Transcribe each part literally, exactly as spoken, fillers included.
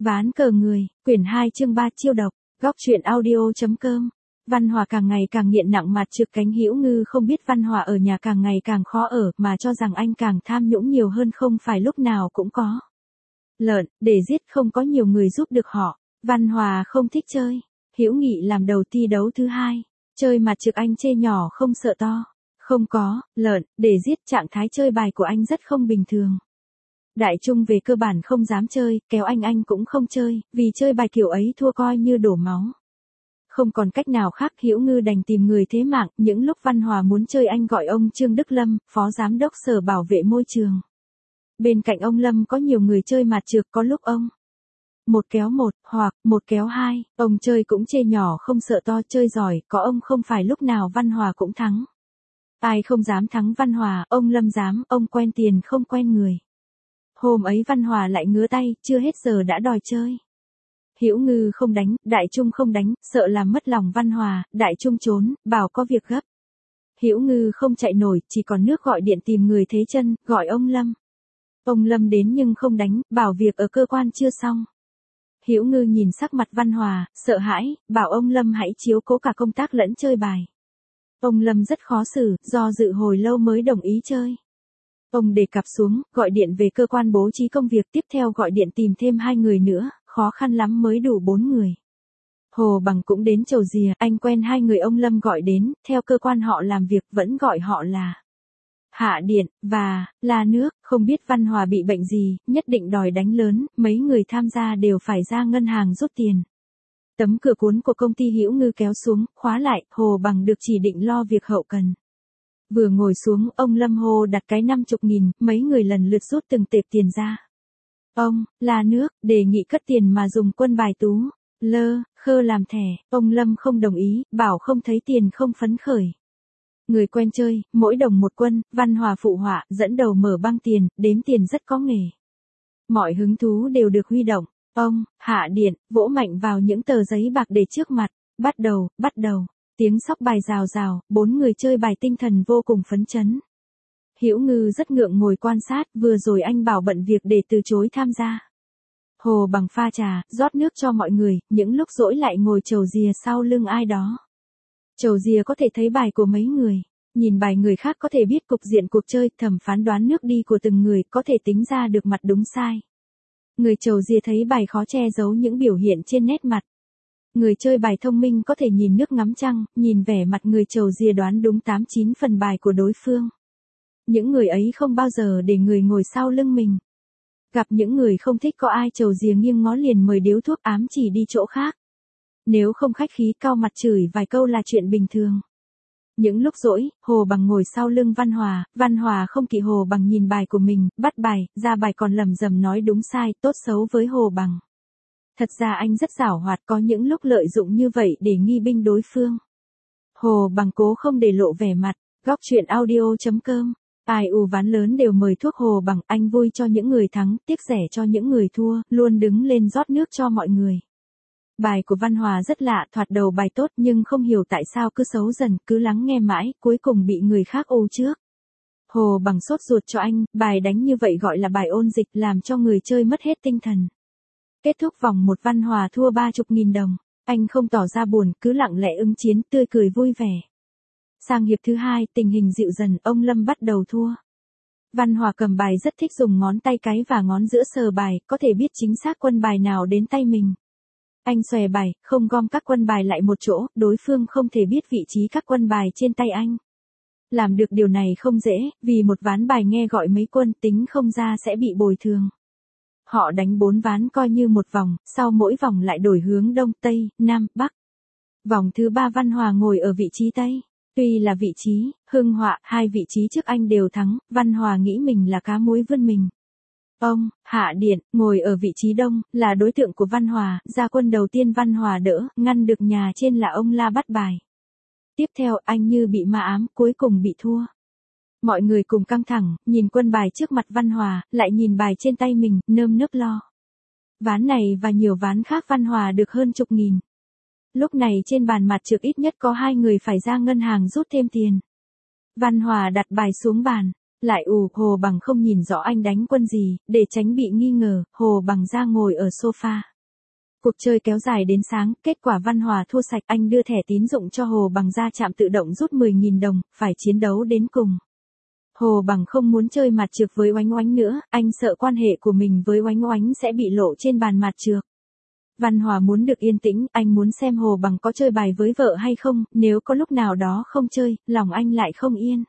Ván cờ người, quyển hai chương ba chiêu độc, góc truyện audio.com. Văn Hòa càng ngày càng nghiện nặng mặt trực cánh Hữu Ngư không biết Văn Hòa ở nhà càng ngày càng khó ở mà cho rằng anh càng tham nhũng nhiều hơn không phải lúc nào cũng có. Lợn, để giết không có nhiều người giúp được họ. Văn Hòa không thích chơi. Hữu Nghị làm đầu thi đấu thứ hai. Chơi mặt trực anh chê nhỏ không sợ to. Không có, lợn, để giết trạng thái chơi bài của anh rất không bình thường. Đại Trung về cơ bản không dám chơi, kéo anh anh cũng không chơi, vì chơi bài kiểu ấy thua coi như đổ máu. Không còn cách nào khác Hữu Ngư đành tìm người thế mạng, những lúc Văn Hòa muốn chơi anh gọi ông Trương Đức Lâm, Phó Giám đốc Sở Bảo vệ Môi trường. Bên cạnh ông Lâm có nhiều người chơi mặt trược có lúc ông. Một kéo một, hoặc một kéo hai, ông chơi cũng chê nhỏ không sợ to chơi giỏi, có ông không phải lúc nào Văn Hòa cũng thắng. Ai không dám thắng Văn Hòa, ông Lâm dám, ông quen tiền không quen người. Hôm ấy Văn Hòa lại ngứa tay, chưa hết giờ đã đòi chơi. Hữu Ngư không đánh, Đại Trung không đánh, sợ làm mất lòng Văn Hòa, Đại Trung trốn, bảo có việc gấp. Hữu Ngư không chạy nổi, chỉ còn nước gọi điện tìm người thế chân, gọi ông Lâm. Ông Lâm đến nhưng không đánh, bảo việc ở cơ quan chưa xong. Hữu Ngư nhìn sắc mặt Văn Hòa, sợ hãi, bảo ông Lâm hãy chiếu cố cả công tác lẫn chơi bài. Ông Lâm rất khó xử, do dự hồi lâu mới đồng ý chơi. Ông để cặp xuống, gọi điện về cơ quan bố trí công việc, tiếp theo gọi điện tìm thêm hai người nữa, khó khăn lắm mới đủ bốn người. Hồ Bằng cũng đến chầu rìa, anh quen hai người ông Lâm gọi đến, theo cơ quan họ làm việc vẫn gọi họ là Hạ Điện, và là nước, không biết Văn Hòa bị bệnh gì, nhất định đòi đánh lớn, mấy người tham gia đều phải ra ngân hàng rút tiền. Tấm cửa cuốn của công ty Hữu Ngư kéo xuống, khóa lại, Hồ Bằng được chỉ định lo việc hậu cần. Vừa ngồi xuống, ông Lâm hô đặt cái năm chục nghìn, mấy người lần lượt rút từng tệp tiền ra. Ông, là nước, đề nghị cất tiền mà dùng quân bài tú, lơ, khơ làm thẻ, ông Lâm không đồng ý, bảo không thấy tiền không phấn khởi. Người quen chơi, mỗi đồng một quân, Văn Hòa phụ họa, dẫn đầu mở băng tiền, đếm tiền rất có nghề. Mọi hứng thú đều được huy động, ông, Hạ Điện, vỗ mạnh vào những tờ giấy bạc để trước mặt, bắt đầu, bắt đầu. Tiếng sóc bài rào rào, bốn người chơi bài tinh thần vô cùng phấn chấn. Hữu Ngư rất ngượng ngồi quan sát, vừa rồi anh bảo bận việc để từ chối tham gia. Hồ Bằng pha trà, rót nước cho mọi người, những lúc rỗi lại ngồi chầu rìa sau lưng ai đó. Chầu rìa có thể thấy bài của mấy người, nhìn bài người khác có thể biết cục diện cuộc chơi, thẩm phán đoán nước đi của từng người, có thể tính ra được mặt đúng sai. Người chầu rìa thấy bài khó che giấu những biểu hiện trên nét mặt. Người chơi bài thông minh có thể nhìn nước ngắm trăng, nhìn vẻ mặt người chầu rìa đoán đúng tám chín phần bài của đối phương. Những người ấy không bao giờ để người ngồi sau lưng mình. Gặp những người không thích có ai chầu rìa nghiêng ngó liền mời điếu thuốc ám chỉ đi chỗ khác. Nếu không khách khí cau mặt chửi vài câu là chuyện bình thường. Những lúc rỗi, Hồ Bằng ngồi sau lưng Văn Hòa, Văn Hòa không kỵ Hồ Bằng nhìn bài của mình, bắt bài, ra bài còn lầm rầm nói đúng sai, tốt xấu với Hồ Bằng. Thật ra anh rất giảo hoạt, có những lúc lợi dụng như vậy để nghi binh đối phương. Hồ Bằng cố không để lộ vẻ mặt, góc truyện audio.com. Ai u ván lớn đều mời thuốc Hồ Bằng, anh vui cho những người thắng, tiếc rẻ cho những người thua, luôn đứng lên rót nước cho mọi người. Bài của Văn Hòa rất lạ, thoạt đầu bài tốt nhưng không hiểu tại sao cứ xấu dần, cứ lắng nghe mãi, cuối cùng bị người khác ô trước. Hồ Bằng sốt ruột cho anh, bài đánh như vậy gọi là bài ôn dịch, làm cho người chơi mất hết tinh thần. Kết thúc vòng một Văn Hòa thua ba chục nghìn đồng, anh không tỏ ra buồn, cứ lặng lẽ ứng chiến, tươi cười vui vẻ. Sang hiệp thứ hai, tình hình dịu dần, ông Lâm bắt đầu thua. Văn Hòa cầm bài rất thích dùng ngón tay cái và ngón giữa sờ bài, có thể biết chính xác quân bài nào đến tay mình. Anh xòe bài, không gom các quân bài lại một chỗ, đối phương không thể biết vị trí các quân bài trên tay anh. Làm được điều này không dễ, vì một ván bài nghe gọi mấy quân, tính không ra sẽ bị bồi thường. Họ đánh bốn ván coi như một vòng, sau mỗi vòng lại đổi hướng đông, tây, nam, bắc. Vòng thứ ba Văn Hòa ngồi ở vị trí tây. Tuy là vị trí, hưng họa, hai vị trí trước anh đều thắng, Văn Hòa nghĩ mình là cá muối vươn mình. Ông, Hạ Điện, ngồi ở vị trí đông, là đối tượng của Văn Hòa, ra quân đầu tiên Văn Hòa đỡ, ngăn được nhà trên là ông La bắt bài. Tiếp theo anh như bị ma ám, cuối cùng bị thua. Mọi người cùng căng thẳng, nhìn quân bài trước mặt Văn Hòa, lại nhìn bài trên tay mình, nơm nớp lo. Ván này và nhiều ván khác Văn Hòa được hơn chục nghìn. Lúc này trên bàn mặt trược ít nhất có hai người phải ra ngân hàng rút thêm tiền. Văn Hòa đặt bài xuống bàn, lại ù, Hồ Bằng không nhìn rõ anh đánh quân gì, để tránh bị nghi ngờ, Hồ Bằng ra ngồi ở sofa. Cuộc chơi kéo dài đến sáng, kết quả Văn Hòa thua sạch, anh đưa thẻ tín dụng cho Hồ Bằng ra trạm tự động rút mười nghìn đồng, phải chiến đấu đến cùng. Hồ Bằng không muốn chơi mặt trược với Oánh Oánh nữa, anh sợ quan hệ của mình với Oánh Oánh sẽ bị lộ trên bàn mặt trược. Văn Hòa muốn được yên tĩnh, anh muốn xem Hồ Bằng có chơi bài với vợ hay không, nếu có lúc nào đó không chơi, lòng anh lại không yên.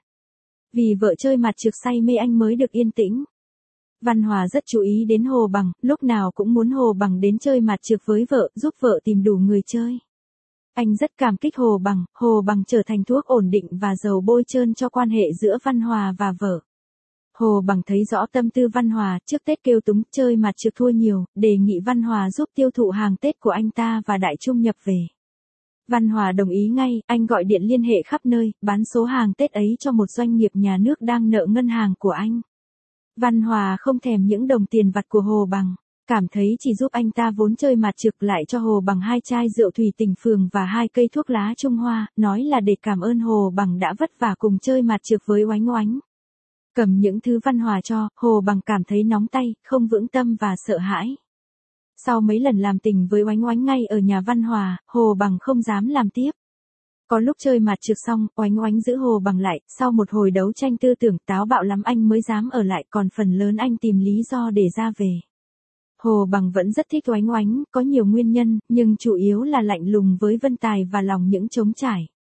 Vì vợ chơi mặt trược say mê anh mới được yên tĩnh. Văn Hòa rất chú ý đến Hồ Bằng, lúc nào cũng muốn Hồ Bằng đến chơi mặt trược với vợ, giúp vợ tìm đủ người chơi. Anh rất cảm kích Hồ Bằng, Hồ Bằng trở thành thuốc ổn định và dầu bôi trơn cho quan hệ giữa Văn Hòa và vợ. Hồ Bằng thấy rõ tâm tư Văn Hòa, trước Tết kêu túng, chơi mặt trược thua nhiều, đề nghị Văn Hòa giúp tiêu thụ hàng Tết của anh ta và Đại Trung nhập về. Văn Hòa đồng ý ngay, anh gọi điện liên hệ khắp nơi, bán số hàng Tết ấy cho một doanh nghiệp nhà nước đang nợ ngân hàng của anh. Văn Hòa không thèm những đồng tiền vặt của Hồ Bằng, cảm thấy chỉ giúp anh ta vốn chơi mặt trược, lại cho Hồ Bằng hai chai rượu Thủy Tình Phường và hai cây thuốc lá Trung Hoa, nói là để cảm ơn Hồ Bằng đã vất vả cùng chơi mặt trược với Oánh Oánh. Cầm những thứ Văn Hòa cho, Hồ Bằng cảm thấy nóng tay, không vững tâm và sợ hãi. Sau mấy lần làm tình với Oánh Oánh ngay ở nhà Văn Hòa, Hồ Bằng không dám làm tiếp. Có lúc chơi mặt trược xong, Oánh Oánh giữ Hồ Bằng lại, sau một hồi đấu tranh tư tưởng táo bạo lắm anh mới dám ở lại, còn phần lớn anh tìm lý do để ra về. Hồ Bằng vẫn rất thích Oánh Oánh, có nhiều nguyên nhân, nhưng chủ yếu là lạnh lùng với Vân Tài và lòng những trống trải.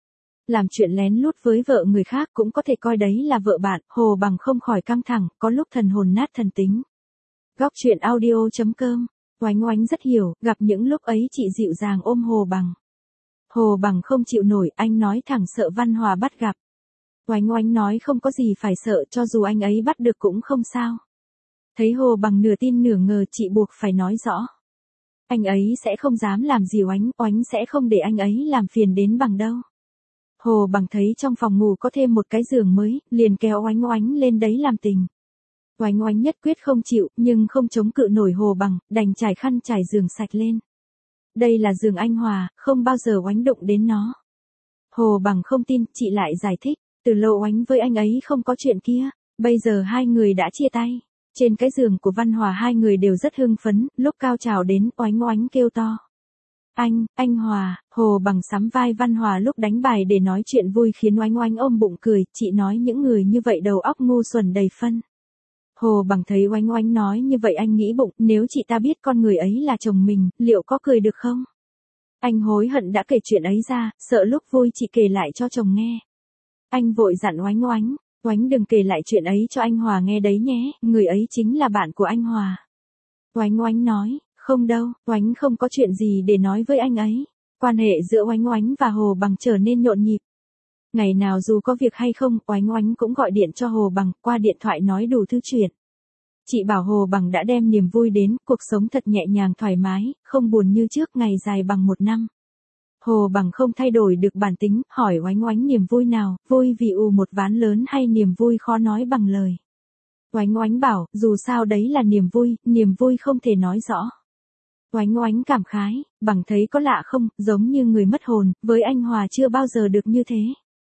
Làm chuyện lén lút với vợ người khác cũng có thể coi đấy là vợ bạn, Hồ Bằng không khỏi căng thẳng, có lúc thần hồn nát thần tính. Góc truyện audio chấm com. Oánh Oánh rất hiểu, gặp những lúc ấy chị dịu dàng ôm Hồ Bằng. Hồ Bằng không chịu nổi, anh nói thẳng sợ Văn Hòa bắt gặp. Oánh Oánh nói không có gì phải sợ, cho dù anh ấy bắt được cũng không sao. Thấy Hồ Bằng nửa tin nửa ngờ, chị buộc phải nói rõ. Anh ấy sẽ không dám làm gì Oánh, Oánh sẽ không để anh ấy làm phiền đến Bằng đâu. Hồ Bằng thấy trong phòng ngủ có thêm một cái giường mới, liền kéo Oánh Oánh lên đấy làm tình. Oánh Oánh nhất quyết không chịu, nhưng không chống cự nổi Hồ Bằng, đành trải khăn trải giường sạch lên. Đây là giường anh Hòa, không bao giờ Oánh đụng đến nó. Hồ Bằng không tin, chị lại giải thích, từ lâu Oánh với anh ấy không có chuyện kia, bây giờ hai người đã chia tay. Trên cái giường của Văn Hòa hai người đều rất hưng phấn, lúc cao trào đến, Oánh Oánh kêu to. Anh, anh Hòa, Hồ Bằng sắm vai Văn Hòa lúc đánh bài để nói chuyện vui khiến Oánh Oánh ôm bụng cười, chị nói những người như vậy đầu óc ngu xuẩn đầy phân. Hồ Bằng thấy Oánh Oánh nói như vậy anh nghĩ bụng, nếu chị ta biết con người ấy là chồng mình, liệu có cười được không? Anh hối hận đã kể chuyện ấy ra, sợ lúc vui chị kể lại cho chồng nghe. Anh vội dặn Oánh Oánh, Oánh đừng kể lại chuyện ấy cho anh Hòa nghe đấy nhé, người ấy chính là bạn của anh Hòa. Oánh Oánh nói, không đâu, Oánh không có chuyện gì để nói với anh ấy. Quan hệ giữa Oánh Oánh và Hồ Bằng trở nên nhộn nhịp. Ngày nào dù có việc hay không, Oánh Oánh cũng gọi điện cho Hồ Bằng, qua điện thoại nói đủ thứ chuyện. Chị bảo Hồ Bằng đã đem niềm vui đến, cuộc sống thật nhẹ nhàng thoải mái, không buồn như trước, ngày dài bằng một năm. Hồ Bằng không thay đổi được bản tính, hỏi Oánh Oánh niềm vui nào, vui vì ù một ván lớn hay niềm vui khó nói bằng lời. Oánh Oánh bảo, dù sao đấy là niềm vui, niềm vui không thể nói rõ. Oánh Oánh cảm khái, Bằng thấy có lạ không, giống như người mất hồn, với anh Hòa chưa bao giờ được như thế.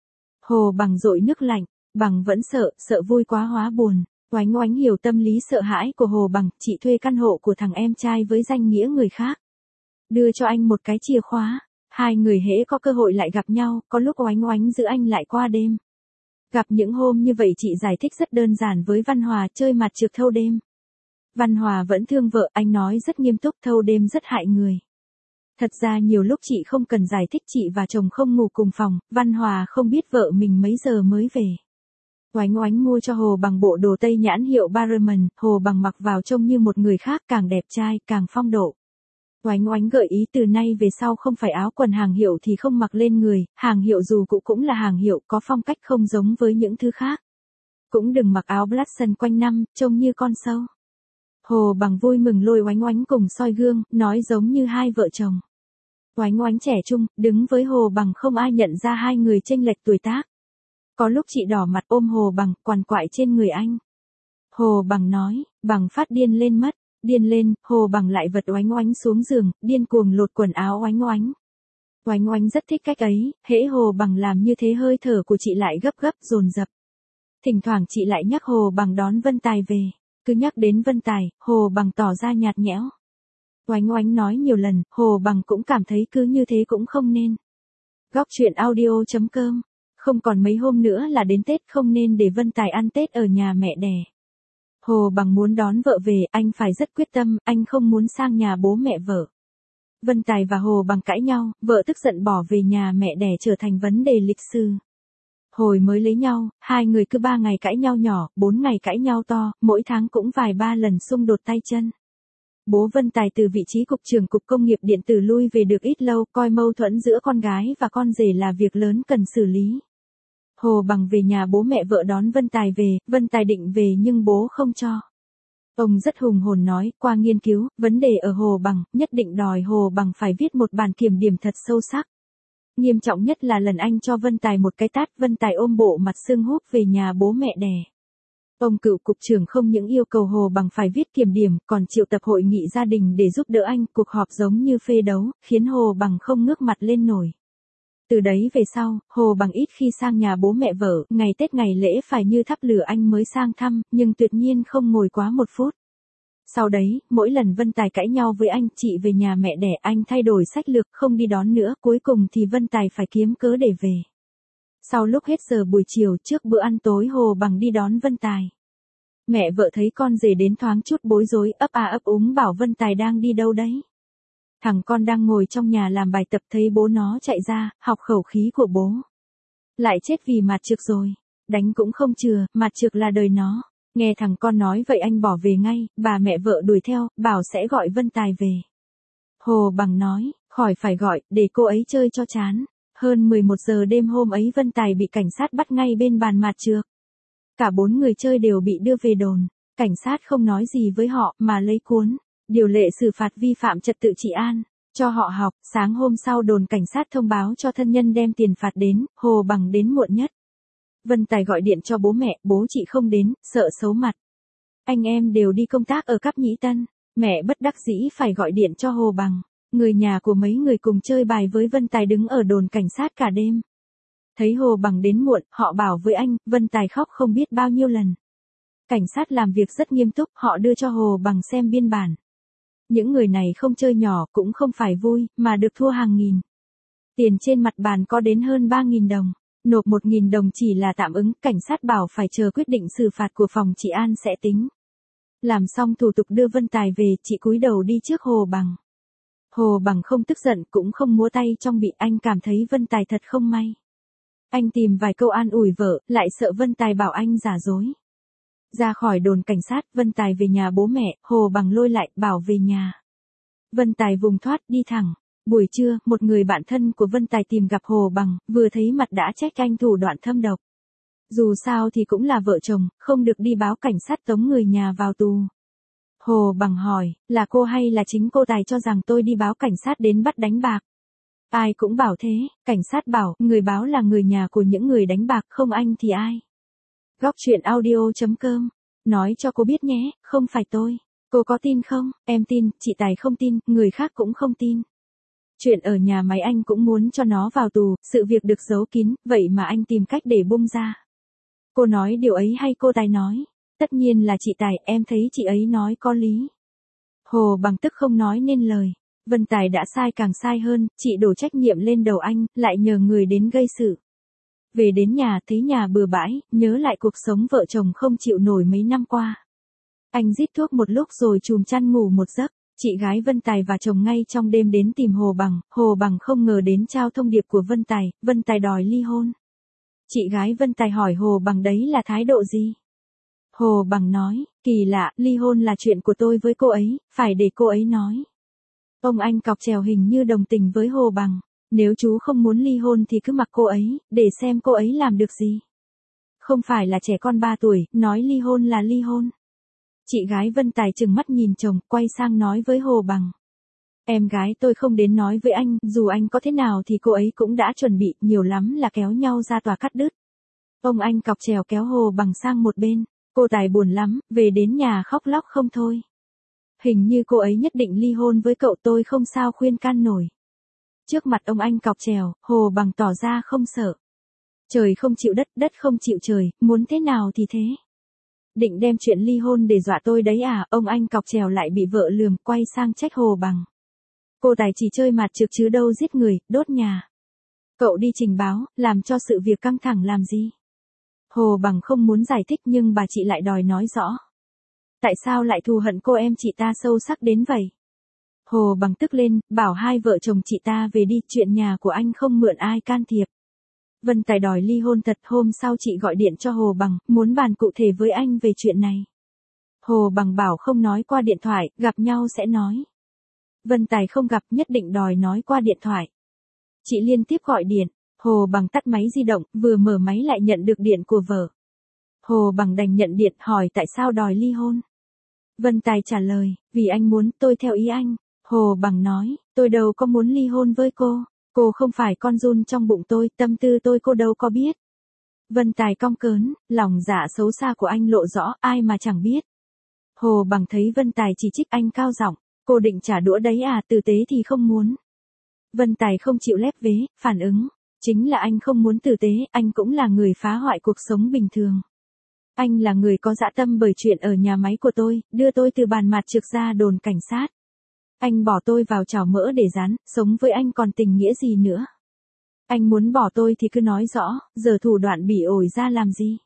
Hồ Bằng dội nước lạnh, Bằng vẫn sợ, sợ vui quá hóa buồn. Oánh Oánh hiểu tâm lý sợ hãi của Hồ Bằng, chị thuê căn hộ của thằng em trai với danh nghĩa người khác. Đưa cho anh một cái chìa khóa, hai người hễ có cơ hội lại gặp nhau, có lúc Oánh Oánh giữ anh lại qua đêm. Gặp những hôm như vậy chị giải thích rất đơn giản với Văn Hòa, chơi mặt trược thâu đêm. Văn Hòa vẫn thương vợ, anh nói rất nghiêm túc, thâu đêm rất hại người. Thật ra nhiều lúc chị không cần giải thích, chị và chồng không ngủ cùng phòng, Văn Hòa không biết vợ mình mấy giờ mới về. Oánh Oánh mua cho Hồ Bằng bộ đồ tây nhãn hiệu Barman, Hồ Bằng mặc vào trông như một người khác, càng đẹp trai, càng phong độ. Oánh Oánh gợi ý từ nay về sau không phải áo quần hàng hiệu thì không mặc lên người, hàng hiệu dù cũ cũng là hàng hiệu, có phong cách không giống với những thứ khác. Cũng đừng mặc áo Blatson quanh năm, trông như con sâu. Hồ Bằng vui mừng lôi Oánh Oánh cùng soi gương, nói giống như hai vợ chồng. Oánh Oánh trẻ trung, đứng với Hồ Bằng không ai nhận ra hai người chênh lệch tuổi tác. Có lúc chị đỏ mặt ôm Hồ Bằng, quằn quại trên người anh. Hồ Bằng nói, Bằng phát điên lên mất, điên lên, Hồ Bằng lại vật Oánh Oánh xuống giường, điên cuồng lột quần áo Oánh Oánh. Oánh Oánh rất thích cách ấy, hễ Hồ Bằng làm như thế hơi thở của chị lại gấp gấp, dồn dập. Thỉnh thoảng chị lại nhắc Hồ Bằng đón Vân Tài về, cứ nhắc đến Vân Tài, Hồ Bằng tỏ ra nhạt nhẽo. Oánh Oánh nói nhiều lần, Hồ Bằng cũng cảm thấy cứ như thế cũng không nên. Góc truyện audio chấm com. Không còn mấy hôm nữa là đến Tết, không nên để Vân Tài ăn Tết ở nhà mẹ đẻ. Hồ Bằng muốn đón vợ về, anh phải rất quyết tâm, anh không muốn sang nhà bố mẹ vợ. Vân Tài và Hồ Bằng cãi nhau, vợ tức giận bỏ về nhà mẹ đẻ trở thành vấn đề lịch sử. Hồi mới lấy nhau, hai người cứ ba ngày cãi nhau nhỏ, bốn ngày cãi nhau to, mỗi tháng cũng vài ba lần xung đột tay chân. Bố Vân Tài từ vị trí cục trưởng cục công nghiệp điện tử lui về được ít lâu, coi mâu thuẫn giữa con gái và con rể là việc lớn cần xử lý. Hồ Bằng về nhà bố mẹ vợ đón Vân Tài về, Vân Tài định về nhưng bố không cho. Ông rất hùng hồn nói, qua nghiên cứu, vấn đề ở Hồ Bằng, nhất định đòi Hồ Bằng phải viết một bản kiểm điểm thật sâu sắc. Nghiêm trọng nhất là lần anh cho Vân Tài một cái tát, Vân Tài ôm bộ mặt sưng húp về nhà bố mẹ đẻ. Ông cựu cục trưởng không những yêu cầu Hồ Bằng phải viết kiểm điểm, còn triệu tập hội nghị gia đình để giúp đỡ anh, cuộc họp giống như phê đấu, khiến Hồ Bằng không ngước mặt lên nổi. Từ đấy về sau, Hồ Bằng ít khi sang nhà bố mẹ vợ, ngày Tết ngày lễ phải như thắp lửa anh mới sang thăm, nhưng tuyệt nhiên không ngồi quá một phút. Sau đấy, mỗi lần Vân Tài cãi nhau với anh, chị về nhà mẹ đẻ, anh thay đổi sách lược, không đi đón nữa, cuối cùng thì Vân Tài phải kiếm cớ để về. Sau lúc hết giờ buổi chiều trước bữa ăn tối, Hồ Bằng đi đón Vân Tài. Mẹ vợ thấy con rể đến thoáng chút bối rối, ấp à ấp úng bảo Vân Tài đang đi đâu đấy. Thằng con đang ngồi trong nhà làm bài tập, thấy bố nó chạy ra, học khẩu khí của bố. Lại chết vì mạt trược rồi, đánh cũng không chừa, mạt trược là đời nó. Nghe thằng con nói vậy anh bỏ về ngay, bà mẹ vợ đuổi theo, bảo sẽ gọi Vân Tài về. Hồ Bằng nói, khỏi phải gọi, để cô ấy chơi cho chán. Hơn mười một giờ đêm hôm ấy Vân Tài bị cảnh sát bắt ngay bên bàn mạt trược. Cả bốn người chơi đều bị đưa về đồn. Cảnh sát không nói gì với họ mà lấy cuốn điều lệ xử phạt vi phạm trật tự trị an cho họ học. Sáng hôm sau đồn cảnh sát thông báo cho thân nhân đem tiền phạt đến, Hồ Bằng đến muộn nhất. Vân Tài gọi điện cho bố mẹ, bố chị không đến, sợ xấu mặt. Anh em đều đi công tác ở Cáp Nhĩ Tân. Mẹ bất đắc dĩ phải gọi điện cho Hồ Bằng. Người nhà của mấy người cùng chơi bài với Vân Tài đứng ở đồn cảnh sát cả đêm. Thấy Hồ Bằng đến muộn, họ bảo với anh, Vân Tài khóc không biết bao nhiêu lần. Cảnh sát làm việc rất nghiêm túc, họ đưa cho Hồ Bằng xem biên bản. Những người này không chơi nhỏ cũng không phải vui, mà được thua hàng nghìn. Tiền trên mặt bàn có đến hơn ba nghìn đồng. Nộp một nghìn đồng chỉ là tạm ứng, cảnh sát bảo phải chờ quyết định xử phạt của phòng trị an sẽ tính. Làm xong thủ tục đưa Vân Tài về, chị cúi đầu đi trước Hồ Bằng. Hồ Bằng không tức giận cũng không múa tay trong bị, anh cảm thấy Vân Tài thật không may. Anh tìm vài câu an ủi vợ, lại sợ Vân Tài bảo anh giả dối. Ra khỏi đồn cảnh sát, Vân Tài về nhà bố mẹ, Hồ Bằng lôi lại, bảo về nhà. Vân Tài vùng thoát, đi thẳng. Buổi trưa, một người bạn thân của Vân Tài tìm gặp Hồ Bằng, vừa thấy mặt đã trách anh thủ đoạn thâm độc. Dù sao thì cũng là vợ chồng, không được đi báo cảnh sát tống người nhà vào tù. Hồ Bằng hỏi, là cô hay là chính cô Tài cho rằng tôi đi báo cảnh sát đến bắt đánh bạc? Ai cũng bảo thế, cảnh sát bảo, người báo là người nhà của những người đánh bạc, không anh thì ai? Góc truyện audio chấm com. Nói cho cô biết nhé, không phải tôi. Cô có tin không? Em tin, chị Tài không tin, người khác cũng không tin. Chuyện ở nhà máy anh cũng muốn cho nó vào tù, sự việc được giấu kín, vậy mà anh tìm cách để bung ra. Cô nói điều ấy hay cô Tài nói? Tất nhiên là chị Tài, em thấy chị ấy nói có lý. Hồ Bằng tức không nói nên lời. Vân Tài đã sai càng sai hơn, chị đổ trách nhiệm lên đầu anh, lại nhờ người đến gây sự. Về đến nhà thấy nhà bừa bãi, nhớ lại cuộc sống vợ chồng không chịu nổi mấy năm qua. Anh rít thuốc một lúc rồi chùm chăn ngủ một giấc. Chị gái Vân Tài và chồng ngay trong đêm đến tìm Hồ Bằng, Hồ Bằng không ngờ đến trao thông điệp của Vân Tài, Vân Tài đòi ly hôn. Chị gái Vân Tài hỏi Hồ Bằng đấy là thái độ gì? Hồ Bằng nói, kỳ lạ, ly hôn là chuyện của tôi với cô ấy, phải để cô ấy nói. Ông anh cọc trèo hình như đồng tình với Hồ Bằng, nếu chú không muốn ly hôn thì cứ mặc cô ấy, để xem cô ấy làm được gì. Không phải là trẻ con ba tuổi, nói ly hôn là ly hôn. Chị gái Vân Tài trừng mắt nhìn chồng, quay sang nói với Hồ Bằng. Em gái tôi không đến nói với anh, dù anh có thế nào thì cô ấy cũng đã chuẩn bị, nhiều lắm là kéo nhau ra tòa cắt đứt. Ông anh cọc trèo kéo Hồ Bằng sang một bên, cô Tài buồn lắm, về đến nhà khóc lóc không thôi. Hình như cô ấy nhất định ly hôn với cậu, tôi không sao khuyên can nổi. Trước mặt ông anh cọc trèo, Hồ Bằng tỏ ra không sợ. Trời không chịu đất, đất không chịu trời, muốn thế nào thì thế. Định đem chuyện ly hôn để dọa tôi đấy à, ông anh cọc trèo lại bị vợ lườm, quay sang trách Hồ Bằng. Cô Tài chỉ chơi mặt trược chứ đâu giết người, đốt nhà. Cậu đi trình báo, làm cho sự việc căng thẳng làm gì? Hồ Bằng không muốn giải thích nhưng bà chị lại đòi nói rõ. Tại sao lại thù hận cô em chị ta sâu sắc đến vậy? Hồ Bằng tức lên, bảo hai vợ chồng chị ta về đi, chuyện nhà của anh không mượn ai can thiệp. Vân Tài đòi ly hôn thật, hôm sau chị gọi điện cho Hồ Bằng, muốn bàn cụ thể với anh về chuyện này. Hồ Bằng bảo không nói qua điện thoại, gặp nhau sẽ nói. Vân Tài không gặp, nhất định đòi nói qua điện thoại. Chị liên tiếp gọi điện, Hồ Bằng tắt máy di động, vừa mở máy lại nhận được điện của vợ. Hồ Bằng đành nhận điện, hỏi tại sao đòi ly hôn. Vân Tài trả lời, vì anh muốn, tôi theo ý anh. Hồ Bằng nói, tôi đâu có muốn ly hôn với cô, cô không phải con giun trong bụng tôi, tâm tư tôi cô đâu có biết. Vân Tài cong cớn, lòng dạ xấu xa của anh lộ rõ, ai mà chẳng biết. Hồ Bằng thấy Vân Tài chỉ trích anh cao giọng, cô định trả đũa đấy à, tử tế thì không muốn. Vân Tài không chịu lép vế, phản ứng, chính là anh không muốn tử tế, anh cũng là người phá hoại cuộc sống bình thường. Anh là người có dã tâm bởi chuyện ở nhà máy của tôi, đưa tôi từ bàn mặt trực ra đồn cảnh sát. Anh bỏ tôi vào chảo mỡ để rán, sống với anh còn tình nghĩa gì nữa. Anh muốn bỏ tôi thì cứ nói rõ, giờ thủ đoạn bỉ ổi ra làm gì.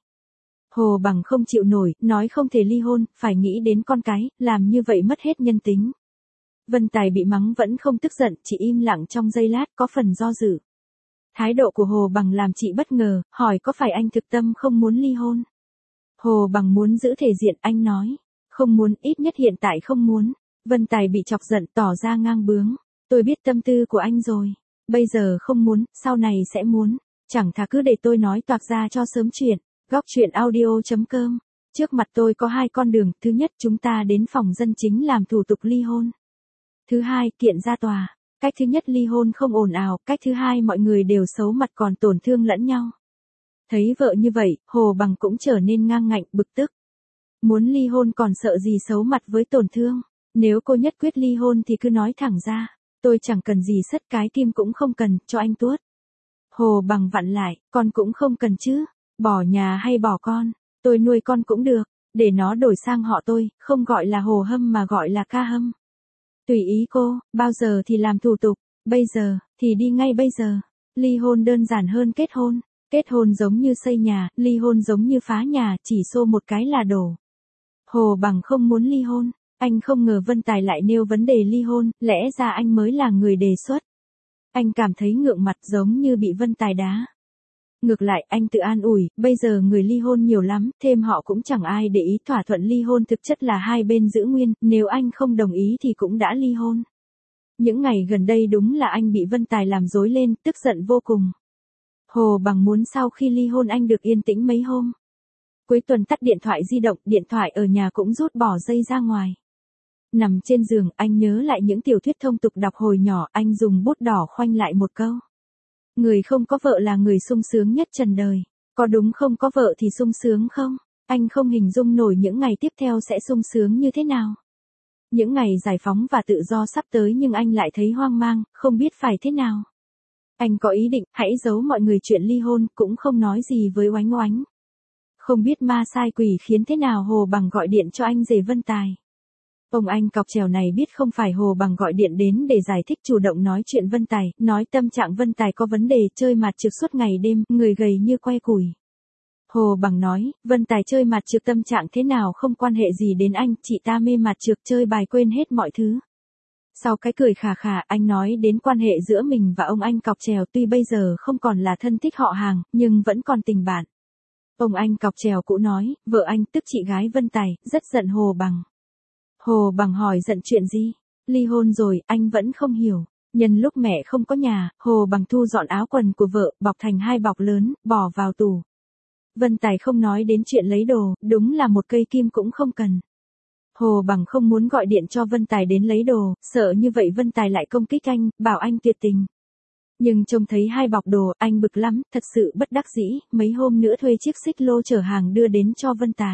Hồ Bằng không chịu nổi, nói không thể ly hôn, phải nghĩ đến con cái, làm như vậy mất hết nhân tính. Vân Tài bị mắng vẫn không tức giận, chỉ im lặng trong giây lát, có phần do dự. Thái độ của Hồ Bằng làm chị bất ngờ, hỏi có phải anh thực tâm không muốn ly hôn. Hồ Bằng muốn giữ thể diện, anh nói, không muốn, ít nhất hiện tại không muốn. Vân Tài bị chọc giận, tỏ ra ngang bướng, tôi biết tâm tư của anh rồi, bây giờ không muốn, sau này sẽ muốn, chẳng thà cứ để tôi nói toạc ra cho sớm chuyện. Góc truyện audio chấm com. Trước mặt tôi có hai con đường, thứ nhất chúng ta đến phòng dân chính làm thủ tục ly hôn. Thứ hai, kiện ra tòa. Cách thứ nhất ly hôn không ồn ào, cách thứ hai mọi người đều xấu mặt còn tổn thương lẫn nhau. Thấy vợ như vậy, Hồ Bằng cũng trở nên ngang ngạnh, bực tức. Muốn ly hôn còn sợ gì xấu mặt với tổn thương. Nếu cô nhất quyết ly hôn thì cứ nói thẳng ra, tôi chẳng cần gì sất cái kim cũng không cần, cho anh tuốt. Hồ Bằng vặn lại, con cũng không cần chứ, bỏ nhà hay bỏ con, tôi nuôi con cũng được, để nó đổi sang họ tôi, không gọi là Hồ Hâm mà gọi là Ca Hâm. Tùy ý cô, bao giờ thì làm thủ tục, bây giờ, thì đi ngay bây giờ. Ly hôn đơn giản hơn kết hôn, kết hôn giống như xây nhà, ly hôn giống như phá nhà, chỉ xô một cái là đổ. Hồ Bằng không muốn ly hôn. Anh không ngờ Vân Tài lại nêu vấn đề ly hôn, lẽ ra anh mới là người đề xuất. Anh cảm thấy ngượng mặt giống như bị Vân Tài đá. Ngược lại anh tự an ủi, bây giờ người ly hôn nhiều lắm, thêm họ cũng chẳng ai để ý, thỏa thuận ly hôn thực chất là hai bên giữ nguyên, nếu anh không đồng ý thì cũng đã ly hôn. Những ngày gần đây đúng là anh bị Vân Tài làm rối lên, tức giận vô cùng. Hồ Bằng muốn sau khi ly hôn anh được yên tĩnh mấy hôm. Cuối tuần tắt điện thoại di động, điện thoại ở nhà cũng rút bỏ dây ra ngoài. Nằm trên giường, anh nhớ lại những tiểu thuyết thông tục đọc hồi nhỏ, anh dùng bút đỏ khoanh lại một câu. Người không có vợ là người sung sướng nhất trần đời. Có đúng không có vợ thì sung sướng không? Anh không hình dung nổi những ngày tiếp theo sẽ sung sướng như thế nào. Những ngày giải phóng và tự do sắp tới nhưng anh lại thấy hoang mang, không biết phải thế nào. Anh có ý định, hãy giấu mọi người chuyện ly hôn, cũng không nói gì với Oánh Oánh. Không biết ma sai quỷ khiến thế nào Hồ Bằng gọi điện cho anh rể Vân Tài. Ông anh cọc trèo này biết không phải Hồ Bằng gọi điện đến để giải thích, chủ động nói chuyện Vân Tài, nói tâm trạng Vân Tài có vấn đề, chơi mặt trược suốt ngày đêm, người gầy như que củi. Hồ Bằng nói, Vân Tài chơi mặt trược tâm trạng thế nào không quan hệ gì đến anh, chị ta mê mặt trược chơi bài quên hết mọi thứ. Sau cái cười khà khà, anh nói đến quan hệ giữa mình và ông anh cọc trèo, tuy bây giờ không còn là thân thích họ hàng, nhưng vẫn còn tình bạn. Ông anh cọc trèo cũng nói, vợ anh tức chị gái Vân Tài, rất giận Hồ Bằng. Hồ Bằng hỏi giận chuyện gì? Ly hôn rồi, anh vẫn không hiểu. Nhân lúc mẹ không có nhà, Hồ Bằng thu dọn áo quần của vợ, bọc thành hai bọc lớn, bỏ vào tủ. Vân Tài không nói đến chuyện lấy đồ, đúng là một cây kim cũng không cần. Hồ Bằng không muốn gọi điện cho Vân Tài đến lấy đồ, sợ như vậy Vân Tài lại công kích anh, bảo anh tuyệt tình. Nhưng trông thấy hai bọc đồ, anh bực lắm, thật sự bất đắc dĩ, mấy hôm nữa thuê chiếc xích lô chở hàng đưa đến cho Vân Tài.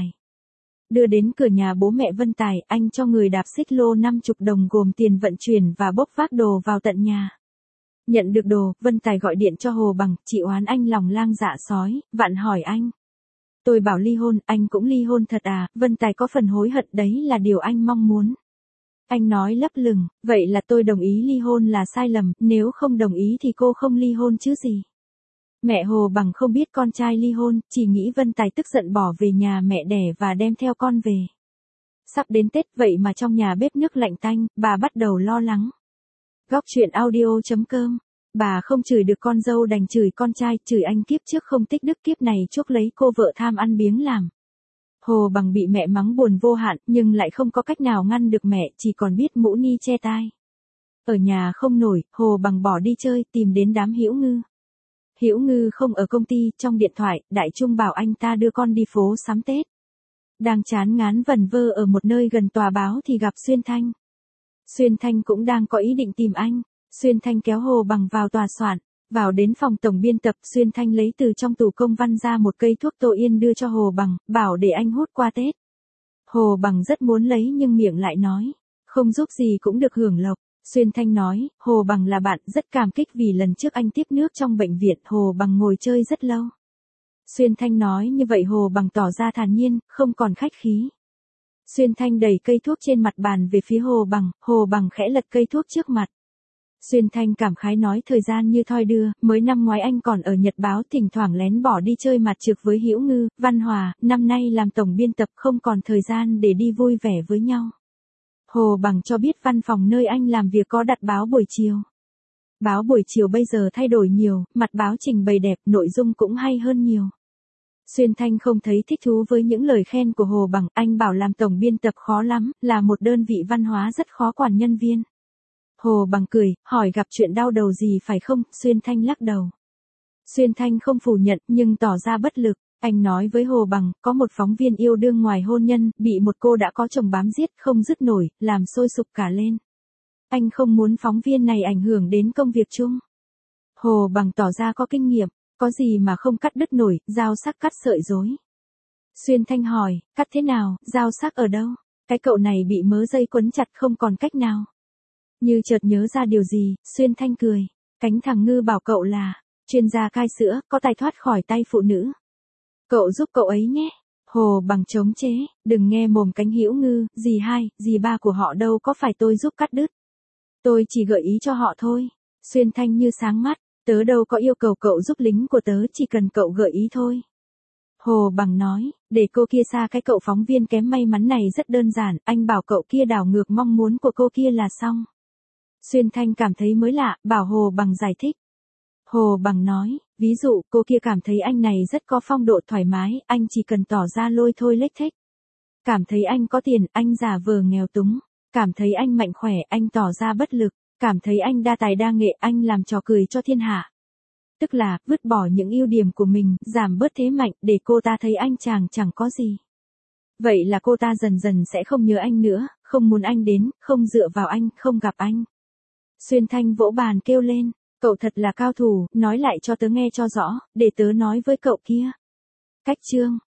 Đưa đến cửa nhà bố mẹ Vân Tài, anh cho người đạp xích lô năm mươi đồng gồm tiền vận chuyển và bốc vác đồ vào tận nhà. Nhận được đồ, Vân Tài gọi điện cho Hồ Bằng, chị oán anh lòng lang dạ sói, vặn hỏi anh. Tôi bảo ly hôn, anh cũng ly hôn thật à, Vân Tài có phần hối hận đấy là điều anh mong muốn. Anh nói lấp lửng, vậy là tôi đồng ý ly hôn là sai lầm, nếu không đồng ý thì cô không ly hôn chứ gì. Mẹ Hồ Bằng không biết con trai ly hôn, chỉ nghĩ Vân Tài tức giận bỏ về nhà mẹ đẻ và đem theo con về. Sắp đến Tết vậy mà trong nhà bếp nước lạnh tanh, bà bắt đầu lo lắng. Góc truyện audio chấm com. Bà không chửi được con dâu đành chửi con trai, chửi anh kiếp trước không tích đức kiếp này chuốc lấy cô vợ tham ăn biếng làm. Hồ Bằng bị mẹ mắng buồn vô hạn nhưng lại không có cách nào ngăn được mẹ, chỉ còn biết mũ ni che tai. Ở nhà không nổi, Hồ Bằng bỏ đi chơi tìm đến đám Hữu Ngư. Hữu Ngư không ở công ty, trong điện thoại, Đại Trung bảo anh ta đưa con đi phố sắm Tết. Đang chán ngán vẩn vơ ở một nơi gần tòa báo thì gặp Xuyên Thanh. Xuyên Thanh cũng đang có ý định tìm anh. Xuyên Thanh kéo Hồ Bằng vào tòa soạn, vào đến phòng tổng biên tập, Xuyên Thanh lấy từ trong tủ công văn ra một cây thuốc Tô Yên đưa cho Hồ Bằng, bảo để anh hút qua Tết. Hồ Bằng rất muốn lấy nhưng miệng lại nói, không giúp gì cũng được hưởng lộc. Xuyên Thanh nói, Hồ Bằng là bạn, rất cảm kích vì lần trước anh tiếp nước trong bệnh viện, Hồ Bằng ngồi chơi rất lâu. Xuyên Thanh nói như vậy Hồ Bằng tỏ ra thản nhiên, không còn khách khí. Xuyên Thanh đẩy cây thuốc trên mặt bàn về phía Hồ Bằng, Hồ Bằng khẽ lật cây thuốc trước mặt. Xuyên Thanh cảm khái nói thời gian như thoi đưa, mới năm ngoái anh còn ở Nhật báo thỉnh thoảng lén bỏ đi chơi mặt trược với Hữu Ngư, Văn Hòa, năm nay làm tổng biên tập không còn thời gian để đi vui vẻ với nhau. Hồ Bằng cho biết văn phòng nơi anh làm việc có đặt báo buổi chiều. Báo buổi chiều bây giờ thay đổi nhiều, mặt báo trình bày đẹp, nội dung cũng hay hơn nhiều. Xuyên Thanh không thấy thích thú với những lời khen của Hồ Bằng, anh bảo làm tổng biên tập khó lắm, là một đơn vị văn hóa rất khó quản nhân viên. Hồ Bằng cười, hỏi gặp chuyện đau đầu gì phải không, Xuyên Thanh lắc đầu. Xuyên Thanh không phủ nhận nhưng tỏ ra bất lực, anh nói với Hồ Bằng, có một phóng viên yêu đương ngoài hôn nhân, bị một cô đã có chồng bám giết không dứt nổi, làm sôi sục cả lên. Anh không muốn phóng viên này ảnh hưởng đến công việc chung. Hồ Bằng tỏ ra có kinh nghiệm, có gì mà không cắt đứt nổi, dao sắc cắt sợi rối. Xuyên Thanh hỏi, cắt thế nào, dao sắc ở đâu? Cái cậu này bị mớ dây quấn chặt không còn cách nào. Như chợt nhớ ra điều gì, Xuyên Thanh cười. Cánh thằng Ngư bảo cậu là chuyên gia cai sữa, có tài thoát khỏi tay phụ nữ. Cậu giúp cậu ấy nhé. Hồ Bằng chống chế, đừng nghe mồm cánh Hữu Ngư, dì hai, dì ba của họ đâu có phải tôi giúp cắt đứt. Tôi chỉ gợi ý cho họ thôi. Xuyên Thanh như sáng mắt, tớ đâu có yêu cầu cậu giúp lính của tớ, chỉ cần cậu gợi ý thôi. Hồ Bằng nói, để cô kia xa cái cậu phóng viên kém may mắn này rất đơn giản, anh bảo cậu kia đảo ngược mong muốn của cô kia là xong. Xuyên Thanh cảm thấy mới lạ, bảo Hồ Bằng giải thích. Hồ Bằng nói, ví dụ, cô kia cảm thấy anh này rất có phong độ thoải mái, anh chỉ cần tỏ ra lôi thôi lếch thếch. Cảm thấy anh có tiền, anh giả vờ nghèo túng. Cảm thấy anh mạnh khỏe, anh tỏ ra bất lực. Cảm thấy anh đa tài đa nghệ, anh làm trò cười cho thiên hạ. Tức là, vứt bỏ những ưu điểm của mình, giảm bớt thế mạnh, để cô ta thấy anh chàng chẳng có gì. Vậy là cô ta dần dần sẽ không nhớ anh nữa, không muốn anh đến, không dựa vào anh, không gặp anh. Xuyên Thanh vỗ bàn kêu lên, cậu thật là cao thủ, nói lại cho tớ nghe cho rõ, để tớ nói với cậu kia. Cách chương